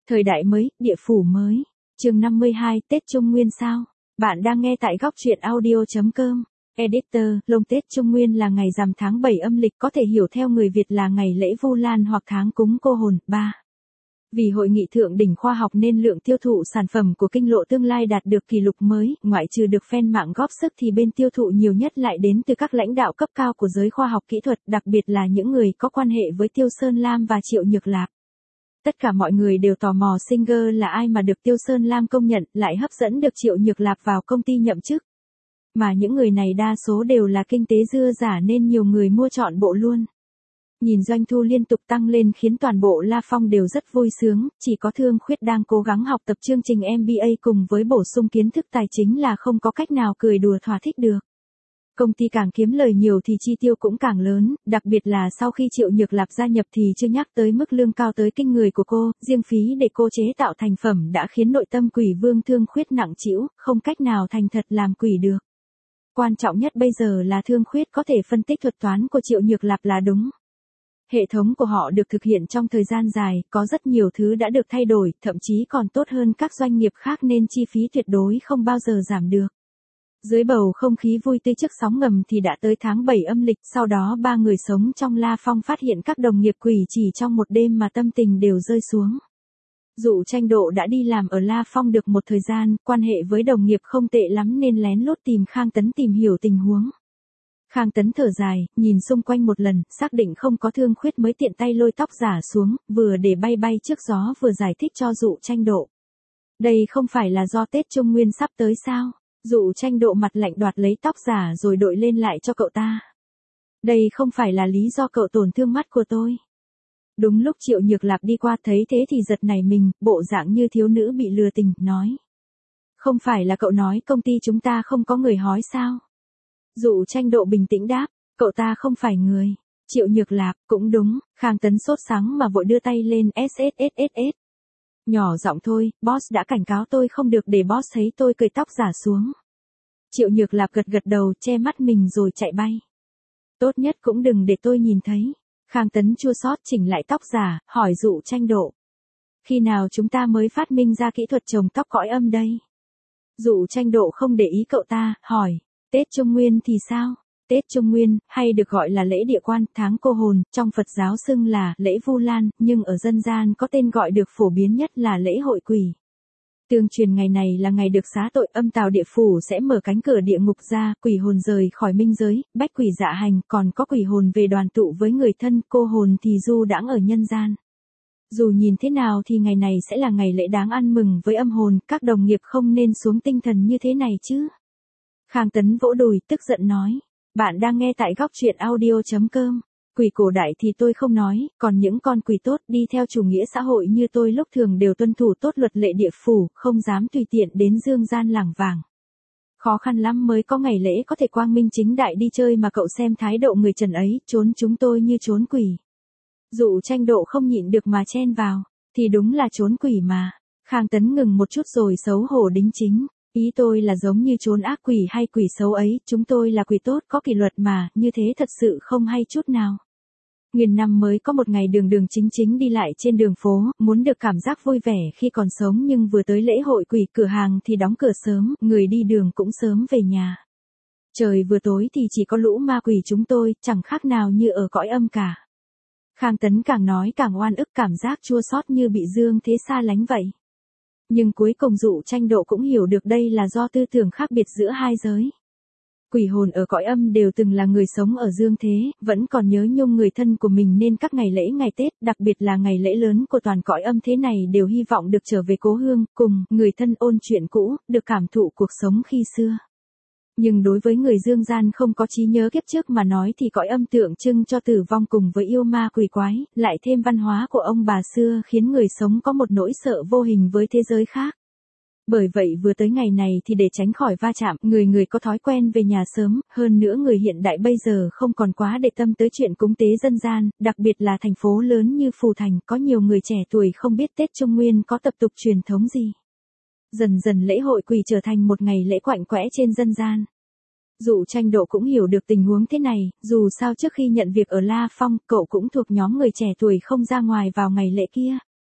Thời đại mới, địa phủ mới. Chương 52, Tết Trung Nguyên sao? Bạn đang nghe tại góc truyện audio.com. Editor, lông Tết Trung Nguyên là ngày rằm tháng 7 âm lịch, có thể hiểu theo người Việt là ngày lễ Vu Lan hoặc tháng cúng cô hồn. 3. Vì hội nghị thượng đỉnh khoa học nên lượng tiêu thụ sản phẩm của Kinh Lộ tương lai đạt được kỷ lục mới, ngoại trừ được fan mạng góp sức thì bên tiêu thụ nhiều nhất lại đến từ các lãnh đạo cấp cao của giới khoa học kỹ thuật, đặc biệt là những người có quan hệ với Tiêu Sơn Lam và Triệu Nhược Lạp. Tất cả mọi người đều tò mò Singer là ai mà được Tiêu Sơn Lam công nhận, lại hấp dẫn được Triệu Nhược Lạp vào công ty nhậm chức. Mà những người này đa số đều là kinh tế dư giả nên nhiều người mua trọn bộ luôn. Nhìn doanh thu liên tục tăng lên khiến toàn bộ La Phong đều rất vui sướng, chỉ có Thương Khuyết đang cố gắng học tập chương trình MBA cùng với bổ sung kiến thức tài chính là không có cách nào cười đùa thỏa thích được. Công ty càng kiếm lời nhiều thì chi tiêu cũng càng lớn, đặc biệt là sau khi Triệu Nhược Lạp gia nhập thì chưa nhắc tới mức lương cao tới kinh người của cô, riêng phí để cô chế tạo thành phẩm đã khiến nội tâm Quỷ Vương Thương Khuyết nặng trĩu, không cách nào thành thật làm quỷ được. Quan trọng nhất bây giờ là Thương Khuyết có thể phân tích thuật toán của Triệu Nhược Lạp là đúng. Hệ thống của họ được thực hiện trong thời gian dài, có rất nhiều thứ đã được thay đổi, thậm chí còn tốt hơn các doanh nghiệp khác nên chi phí tuyệt đối không bao giờ giảm được. Dưới bầu không khí vui tươi trước sóng ngầm thì đã tới tháng 7 âm lịch, sau đó ba người sống trong La Phong phát hiện các đồng nghiệp quỷ chỉ trong một đêm mà tâm tình đều rơi xuống. Dụ Tranh Độ đã đi làm ở La Phong được một thời gian, quan hệ với đồng nghiệp không tệ lắm nên lén lút tìm Khang Tấn tìm hiểu tình huống. Khang Tấn thở dài, nhìn xung quanh một lần, xác định không có Thương Khuyết mới tiện tay lôi tóc giả xuống, vừa để bay bay trước gió vừa giải thích cho Dụ Tranh Độ. Đây không phải là do Tết Trung Nguyên sắp tới sao? Dụ Tranh Độ mặt lạnh đoạt lấy tóc giả rồi đội lên lại cho cậu ta. Đây không phải là lý do cậu tổn thương mắt của tôi. Đúng lúc Triệu Nhược Lạp đi qua thấy thế thì giật nảy mình, bộ dạng như thiếu nữ bị lừa tình, nói. Không phải là cậu nói công ty chúng ta không có người hói sao? Dụ Tranh Độ bình tĩnh đáp, cậu ta không phải người. Triệu Nhược Lạp, cũng đúng, Khang Tấn sốt sắng mà vội đưa tay lên SSSSS. Nhỏ giọng thôi, boss đã cảnh cáo tôi không được để boss thấy tôi cười tóc giả xuống. Triệu Nhược Lạp gật gật đầu, che mắt mình rồi chạy bay. Tốt nhất cũng đừng để tôi nhìn thấy. Khang Tấn chua xót chỉnh lại tóc giả, hỏi Dụ Tranh Độ. Khi nào chúng ta mới phát minh ra kỹ thuật trồng tóc cõi âm đây? Dụ Tranh Độ không để ý cậu ta, hỏi. Tết Trung Nguyên thì sao? Tết Trung Nguyên, hay được gọi là lễ địa quan, tháng cô hồn, trong Phật giáo xưng là lễ Vu Lan, nhưng ở dân gian có tên gọi được phổ biến nhất là lễ hội quỷ. Tương truyền ngày này là ngày được xá tội, âm tào địa phủ sẽ mở cánh cửa địa ngục ra, quỷ hồn rời khỏi minh giới, bách quỷ dạ hành, còn có quỷ hồn về đoàn tụ với người thân, cô hồn thì du đãng ở nhân gian. Dù nhìn thế nào thì ngày này sẽ là ngày lễ đáng ăn mừng với âm hồn, các đồng nghiệp không nên xuống tinh thần như thế này chứ. Khang Tấn vỗ đùi, tức giận nói. Bạn đang nghe tại góc truyện audio.com. Quỷ cổ đại thì tôi không nói, còn những con quỷ tốt đi theo chủ nghĩa xã hội như tôi lúc thường đều tuân thủ tốt luật lệ địa phủ, không dám tùy tiện đến dương gian lảng vảng. Khó khăn lắm mới có ngày lễ có thể quang minh chính đại đi chơi mà cậu xem thái độ người trần ấy, trốn chúng tôi như trốn quỷ. Dụ Tranh Độ không nhịn được mà chen vào, thì đúng là trốn quỷ mà. Khang Tấn ngừng một chút rồi xấu hổ đính chính. Ý tôi là giống như trốn ác quỷ hay quỷ xấu ấy, chúng tôi là quỷ tốt có kỷ luật mà, như thế thật sự không hay chút nào. Nghìn năm mới có một ngày đường đường chính chính đi lại trên đường phố, muốn được cảm giác vui vẻ khi còn sống nhưng vừa tới lễ hội quỷ cửa hàng thì đóng cửa sớm, người đi đường cũng sớm về nhà. Trời vừa tối thì chỉ có lũ ma quỷ chúng tôi, chẳng khác nào như ở cõi âm cả. Khang Tấn càng nói càng oan ức, cảm giác chua xót như bị dương thế xa lánh vậy. Nhưng cuối cùng Dụ Tranh Độ cũng hiểu được đây là do tư tưởng khác biệt giữa hai giới. Quỷ hồn ở cõi âm đều từng là người sống ở dương thế, vẫn còn nhớ nhung người thân của mình nên các ngày lễ ngày Tết, đặc biệt là ngày lễ lớn của toàn cõi âm thế này đều hy vọng được trở về cố hương, cùng người thân ôn chuyện cũ, được cảm thụ cuộc sống khi xưa. Nhưng đối với người dương gian không có trí nhớ kiếp trước mà nói thì cõi âm tượng trưng cho tử vong cùng với yêu ma quỷ quái, lại thêm văn hóa của ông bà xưa khiến người sống có một nỗi sợ vô hình với thế giới khác. Bởi vậy vừa tới ngày này thì để tránh khỏi va chạm, người người có thói quen về nhà sớm, hơn nữa người hiện đại bây giờ không còn quá để tâm tới chuyện cúng tế dân gian, đặc biệt là thành phố lớn như Phù Thành, có nhiều người trẻ tuổi không biết Tết Trung Nguyên có tập tục truyền thống gì. Dần dần lễ hội quỷ trở thành một ngày lễ quạnh quẽ trên dân gian. Dụ Tranh Độ cũng hiểu được tình huống thế này, dù sao trước khi nhận việc ở La Phong, cậu cũng thuộc nhóm người trẻ tuổi không ra ngoài vào ngày lễ kia.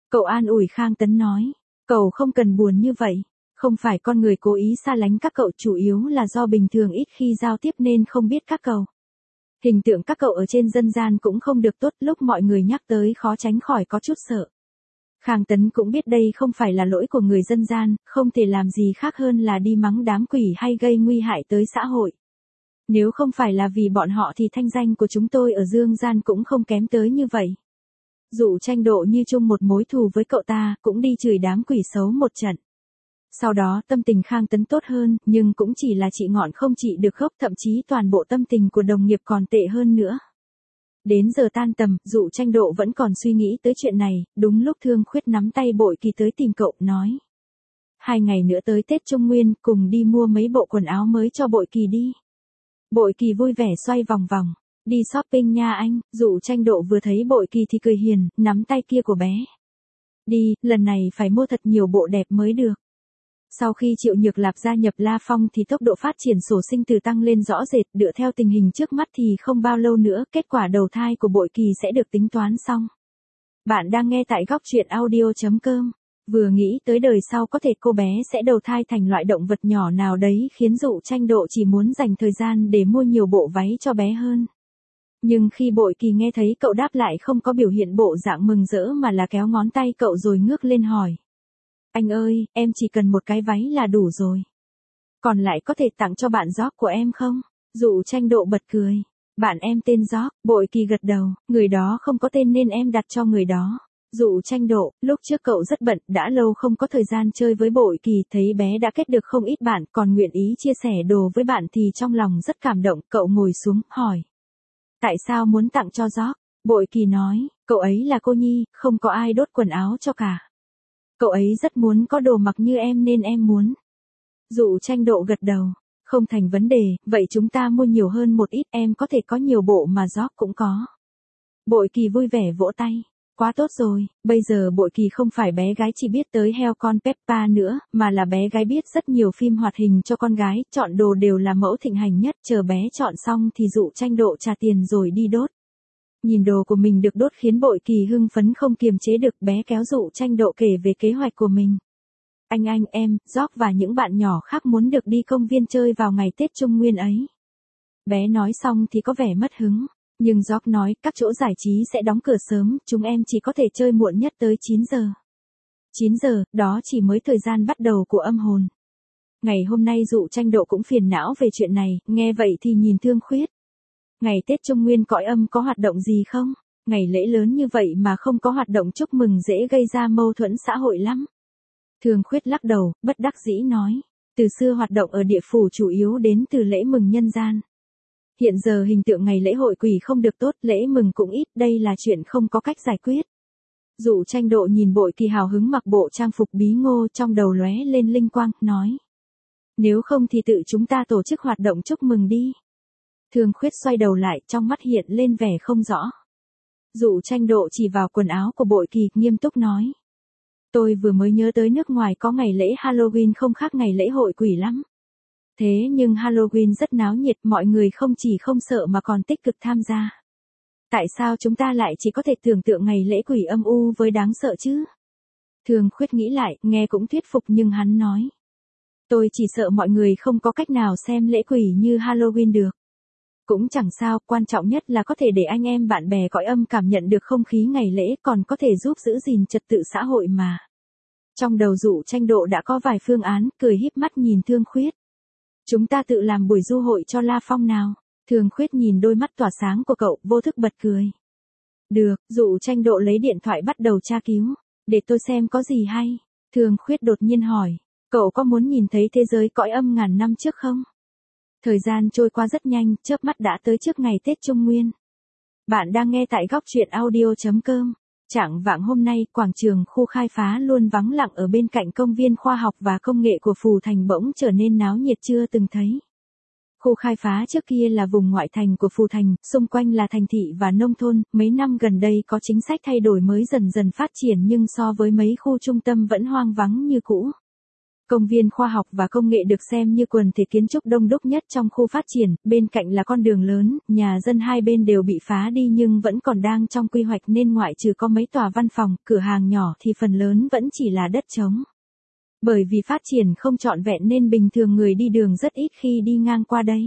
Cậu an ủi Khang Tấn nói, cậu không cần buồn như vậy, không phải con người cố ý xa lánh các cậu, chủ yếu là do bình thường ít khi giao tiếp nên không biết các cậu. Hình tượng các cậu ở trên dân gian cũng không được tốt, lúc mọi người nhắc tới khó tránh khỏi có chút sợ. Khang Tấn cũng biết đây không phải là lỗi của người dân gian, không thể làm gì khác hơn là đi mắng đám quỷ hay gây nguy hại tới xã hội. Nếu không phải là vì bọn họ thì thanh danh của chúng tôi ở dương gian cũng không kém tới như vậy. Dụ Tranh Độ như chung một mối thù với cậu ta, cũng đi chửi đám quỷ xấu một trận. Sau đó tâm tình Khang Tấn tốt hơn, nhưng cũng chỉ là trị ngọn không trị được gốc, thậm chí toàn bộ tâm tình của đồng nghiệp còn tệ hơn nữa. Đến giờ tan tầm, Dụ Tranh Độ vẫn còn suy nghĩ tới chuyện này, đúng lúc Thương Khuyết nắm tay Bội Kỳ tới tìm cậu, nói. 2 ngày nữa tới Tết Trung Nguyên, cùng đi mua mấy bộ quần áo mới cho Bội Kỳ đi. Bội Kỳ vui vẻ xoay vòng vòng. Đi shopping nha anh. Dụ Tranh Độ vừa thấy Bội Kỳ thì cười hiền, nắm tay kia của bé. Đi, lần này phải mua thật nhiều bộ đẹp mới được. Sau khi Triệu Nhược Lạp gia nhập La Phong thì tốc độ phát triển sổ sinh tử tăng lên rõ rệt, dựa theo tình hình trước mắt thì không bao lâu nữa kết quả đầu thai của Bội Kỳ sẽ được tính toán xong. Bạn đang nghe tại góc truyện audio.com. Vừa nghĩ tới đời sau có thể cô bé sẽ đầu thai thành loại động vật nhỏ nào đấy khiến Dụ Tranh Độ chỉ muốn dành thời gian để mua nhiều bộ váy cho bé hơn. Nhưng khi Bội Kỳ nghe thấy cậu đáp lại không có biểu hiện bộ dạng mừng rỡ mà là kéo ngón tay cậu rồi ngước lên hỏi. Anh ơi, em chỉ cần một cái váy là đủ rồi. Còn lại có thể tặng cho bạn Gióc của em không? Dụ Tranh Độ bật cười. Bạn em tên Gióc. Bội Kỳ gật đầu, người đó không có tên nên em đặt cho người đó. Dụ Tranh Độ, lúc trước cậu rất bận, đã lâu không có thời gian chơi với Bội Kỳ, thấy bé đã kết được không ít bạn, còn nguyện ý chia sẻ đồ với bạn thì trong lòng rất cảm động, cậu ngồi xuống, hỏi. Tại sao muốn tặng cho Gióc? Bội Kỳ nói, cậu ấy là cô nhi, không có ai đốt quần áo cho cả. Cậu ấy rất muốn có đồ mặc như em nên em muốn. Dụ Tranh Độ gật đầu, không thành vấn đề, vậy chúng ta mua nhiều hơn một ít, em có thể có nhiều bộ mà Gióc cũng có. Bội Kỳ vui vẻ vỗ tay. Quá tốt rồi, bây giờ Bội Kỳ không phải bé gái chỉ biết tới heo con Peppa nữa, mà là bé gái biết rất nhiều phim hoạt hình cho con gái, chọn đồ đều là mẫu thịnh hành nhất, chờ bé chọn xong thì Dụ Tranh Độ trả tiền rồi đi đốt. Nhìn đồ của mình được đốt khiến Bội Kỳ hưng phấn không kiềm chế được, bé kéo Dụ Tranh Độ kể về kế hoạch của mình. Anh em, Gióc và những bạn nhỏ khác muốn được đi công viên chơi vào ngày Tết Trung Nguyên ấy. Bé nói xong thì có vẻ mất hứng. Nhưng Gióc nói, các chỗ giải trí sẽ đóng cửa sớm, chúng em chỉ có thể chơi muộn nhất tới 9 giờ. 9 giờ, đó chỉ mới thời gian bắt đầu của âm hồn. Ngày hôm nay Dụ Tranh Độ cũng phiền não về chuyện này, nghe vậy thì nhìn Thương Khuyết. Ngày Tết Trung Nguyên cõi âm có hoạt động gì không? Ngày lễ lớn như vậy mà không có hoạt động chúc mừng dễ gây ra mâu thuẫn xã hội lắm. Thương Khuyết lắc đầu, bất đắc dĩ nói. Từ xưa hoạt động ở địa phủ chủ yếu đến từ lễ mừng nhân gian. Hiện giờ hình tượng ngày lễ hội quỷ không được tốt, lễ mừng cũng ít, đây là chuyện không có cách giải quyết. Dụ Tranh Độ nhìn Bội Kỳ hào hứng mặc bộ trang phục bí ngô, trong đầu lóe lên linh quang, nói. Nếu không thì tự chúng ta tổ chức hoạt động chúc mừng đi. Thương Khuyết xoay đầu lại, trong mắt hiện lên vẻ không rõ. Dụ Tranh Độ chỉ vào quần áo của Bội Kỳ, nghiêm túc nói. Tôi vừa mới nhớ tới nước ngoài có ngày lễ Halloween không khác ngày lễ hội quỷ lắm. Thế nhưng Halloween rất náo nhiệt, mọi người không chỉ không sợ mà còn tích cực tham gia. Tại sao chúng ta lại chỉ có thể tưởng tượng ngày lễ quỷ âm u với đáng sợ chứ? Thương Khuyết nghĩ lại, nghe cũng thuyết phục nhưng hắn nói. Tôi chỉ sợ mọi người không có cách nào xem lễ quỷ như Halloween được. Cũng chẳng sao, quan trọng nhất là có thể để anh em bạn bè cõi âm cảm nhận được không khí ngày lễ, còn có thể giúp giữ gìn trật tự xã hội mà. Trong đầu Dụ Tranh Độ đã có vài phương án, cười híp mắt nhìn Thương Khuyết. Chúng ta tự làm buổi du hội cho La Phong nào. Thương Khuyết nhìn đôi mắt tỏa sáng của cậu, vô thức bật cười. Được, Dụ Tranh Độ lấy điện thoại bắt đầu tra cứu. Để tôi xem có gì hay. Thương Khuyết đột nhiên hỏi. Cậu có muốn nhìn thấy thế giới cõi âm ngàn năm trước không? Thời gian trôi qua rất nhanh, chớp mắt đã tới trước ngày Tết Trung Nguyên. Bạn đang nghe tại góc truyện audio.com. Chạng vạng hôm nay, quảng trường khu khai phá luôn vắng lặng ở bên cạnh công viên khoa học và công nghệ của Phù Thành bỗng trở nên náo nhiệt chưa từng thấy. Khu khai phá trước kia là vùng ngoại thành của Phù Thành, xung quanh là thành thị và nông thôn, mấy năm gần đây có chính sách thay đổi mới dần dần phát triển nhưng so với mấy khu trung tâm vẫn hoang vắng như cũ. Công viên khoa học và công nghệ được xem như quần thể kiến trúc đông đúc nhất trong khu phát triển, bên cạnh là con đường lớn, nhà dân hai bên đều bị phá đi nhưng vẫn còn đang trong quy hoạch nên ngoại trừ có mấy tòa văn phòng, cửa hàng nhỏ thì phần lớn vẫn chỉ là đất trống. Bởi vì phát triển không trọn vẹn nên bình thường người đi đường rất ít khi đi ngang qua đây.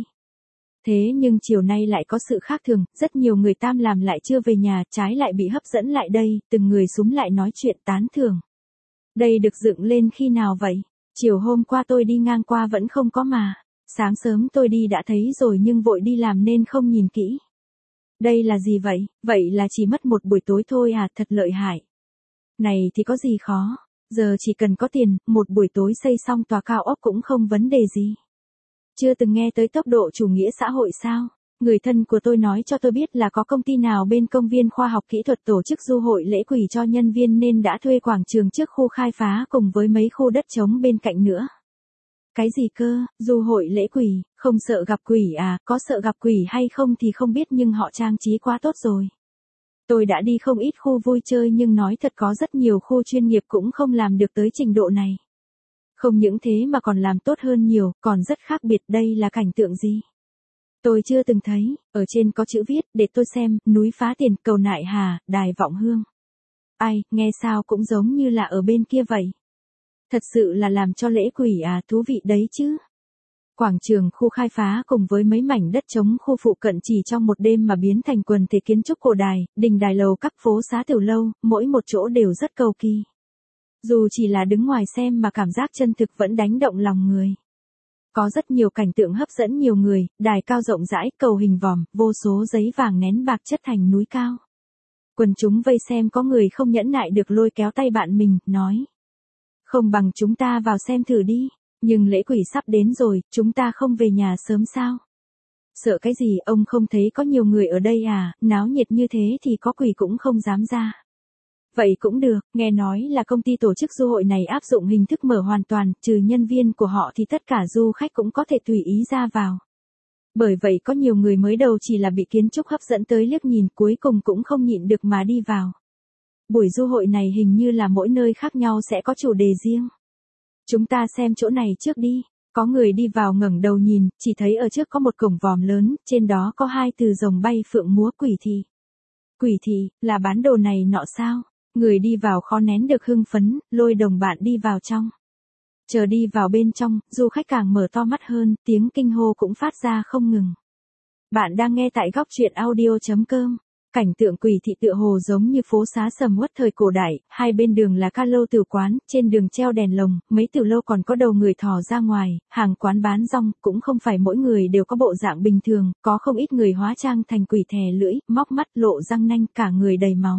Thế nhưng chiều nay lại có sự khác thường, rất nhiều người Tam làm lại chưa về nhà, trái lại bị hấp dẫn lại đây, từng người xúm lại nói chuyện tán thưởng. Đây được dựng lên khi nào vậy? Chiều hôm qua tôi đi ngang qua vẫn không có mà. Sáng sớm tôi đi đã thấy rồi nhưng vội đi làm nên không nhìn kỹ. Đây là gì vậy? Vậy là chỉ mất một buổi tối thôi à, thật lợi hại. Này thì có gì khó, giờ chỉ cần có tiền, một buổi tối xây xong tòa cao ốc cũng không vấn đề gì. Chưa từng nghe tới tốc độ chủ nghĩa xã hội sao? Người thân của tôi nói cho tôi biết là có công ty nào bên công viên khoa học kỹ thuật tổ chức du hội lễ quỷ cho nhân viên nên đã thuê quảng trường trước khu khai phá cùng với mấy khu đất trống bên cạnh nữa. Cái gì cơ, du hội lễ quỷ, không sợ gặp quỷ à, có sợ gặp quỷ hay không thì không biết nhưng họ trang trí quá tốt rồi. Tôi đã đi không ít khu vui chơi nhưng nói thật có rất nhiều khu chuyên nghiệp cũng không làm được tới trình độ này. Không những thế mà còn làm tốt hơn nhiều, còn rất khác biệt. Đây là cảnh tượng gì? Tôi chưa từng thấy, ở trên có chữ viết, để tôi xem, núi Phá Tiền, cầu Nại Hà, đài Vọng Hương. Ai, nghe sao cũng giống như là ở bên kia vậy. Thật sự là làm cho lễ quỷ à, thú vị đấy chứ. Quảng trường khu khai phá cùng với mấy mảnh đất trống khu phụ cận chỉ trong một đêm mà biến thành quần thể kiến trúc cổ đài, đình đài lầu các phố xá tiểu lâu, mỗi một chỗ đều rất cầu kỳ. Dù chỉ là đứng ngoài xem mà cảm giác chân thực vẫn đánh động lòng người. Có rất nhiều cảnh tượng hấp dẫn nhiều người, đài cao rộng rãi, cầu hình vòm, vô số giấy vàng nén bạc chất thành núi cao. Quần chúng vây xem có người không nhẫn nại được lôi kéo tay bạn mình, nói. Không bằng chúng ta vào xem thử đi, nhưng lễ quỷ sắp đến rồi, chúng ta không về nhà sớm sao? Sợ cái gì, ông không thấy có nhiều người ở đây à, náo nhiệt như thế thì có quỷ cũng không dám ra. Vậy cũng được, nghe nói là công ty tổ chức du hội này áp dụng hình thức mở hoàn toàn, trừ nhân viên của họ thì tất cả du khách cũng có thể tùy ý ra vào. Bởi vậy có nhiều người mới đầu chỉ là bị kiến trúc hấp dẫn tới liếc nhìn cuối cùng cũng không nhịn được mà đi vào. Buổi du hội này hình như là mỗi nơi khác nhau sẽ có chủ đề riêng. Chúng ta xem chỗ này trước đi. Có người đi vào ngẩng đầu nhìn, chỉ thấy ở trước có một cổng vòm lớn, trên đó có hai từ rồng bay phượng múa quỷ thị. Quỷ thị, là bán đồ này nọ sao? Người đi vào khó nén được hưng phấn, lôi đồng bạn đi vào trong. Chờ đi vào bên trong, du khách càng mở to mắt hơn, tiếng kinh hô cũng phát ra không ngừng. Bạn đang nghe tại góc truyện audio.com. Cảnh tượng quỷ thị tựa hồ giống như phố xá sầm uất thời cổ đại, hai bên đường là ca lâu tử quán, trên đường treo đèn lồng, mấy từ lâu còn có đầu người thò ra ngoài, hàng quán bán rong, cũng không phải mỗi người đều có bộ dạng bình thường, có không ít người hóa trang thành quỷ thè lưỡi, móc mắt lộ răng nanh cả người đầy máu.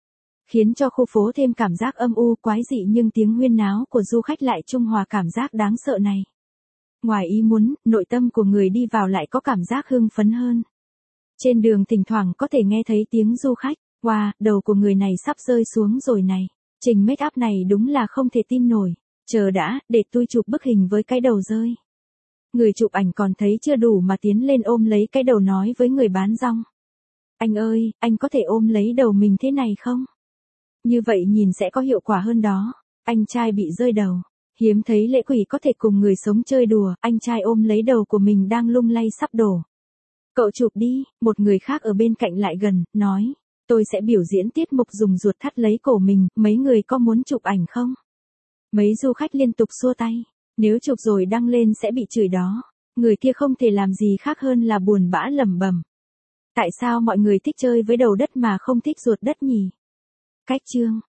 Khiến cho khu phố thêm cảm giác âm u quái dị nhưng tiếng huyên náo của du khách lại trung hòa cảm giác đáng sợ này. Ngoài ý muốn, nội tâm của người đi vào lại có cảm giác hưng phấn hơn. Trên đường thỉnh thoảng có thể nghe thấy tiếng du khách, wow, đầu của người này sắp rơi xuống rồi này. Trình make up này đúng là không thể tin nổi. Chờ đã, để tôi chụp bức hình với cái đầu rơi. Người chụp ảnh còn thấy chưa đủ mà tiến lên ôm lấy cái đầu nói với người bán rong. Anh ơi, anh có thể ôm lấy đầu mình thế này không? Như vậy nhìn sẽ có hiệu quả hơn đó. Anh trai bị rơi đầu. Hiếm thấy lễ quỷ có thể cùng người sống chơi đùa, anh trai ôm lấy đầu của mình đang lung lay sắp đổ. Cậu chụp đi, một người khác ở bên cạnh lại gần, nói. Tôi sẽ biểu diễn tiết mục dùng ruột thắt lấy cổ mình, mấy người có muốn chụp ảnh không? Mấy du khách liên tục xua tay. Nếu chụp rồi đăng lên sẽ bị chửi đó. Người kia không thể làm gì khác hơn là buồn bã lẩm bẩm. Tại sao mọi người thích chơi với đầu đất mà không thích ruột đất nhỉ? Cách chương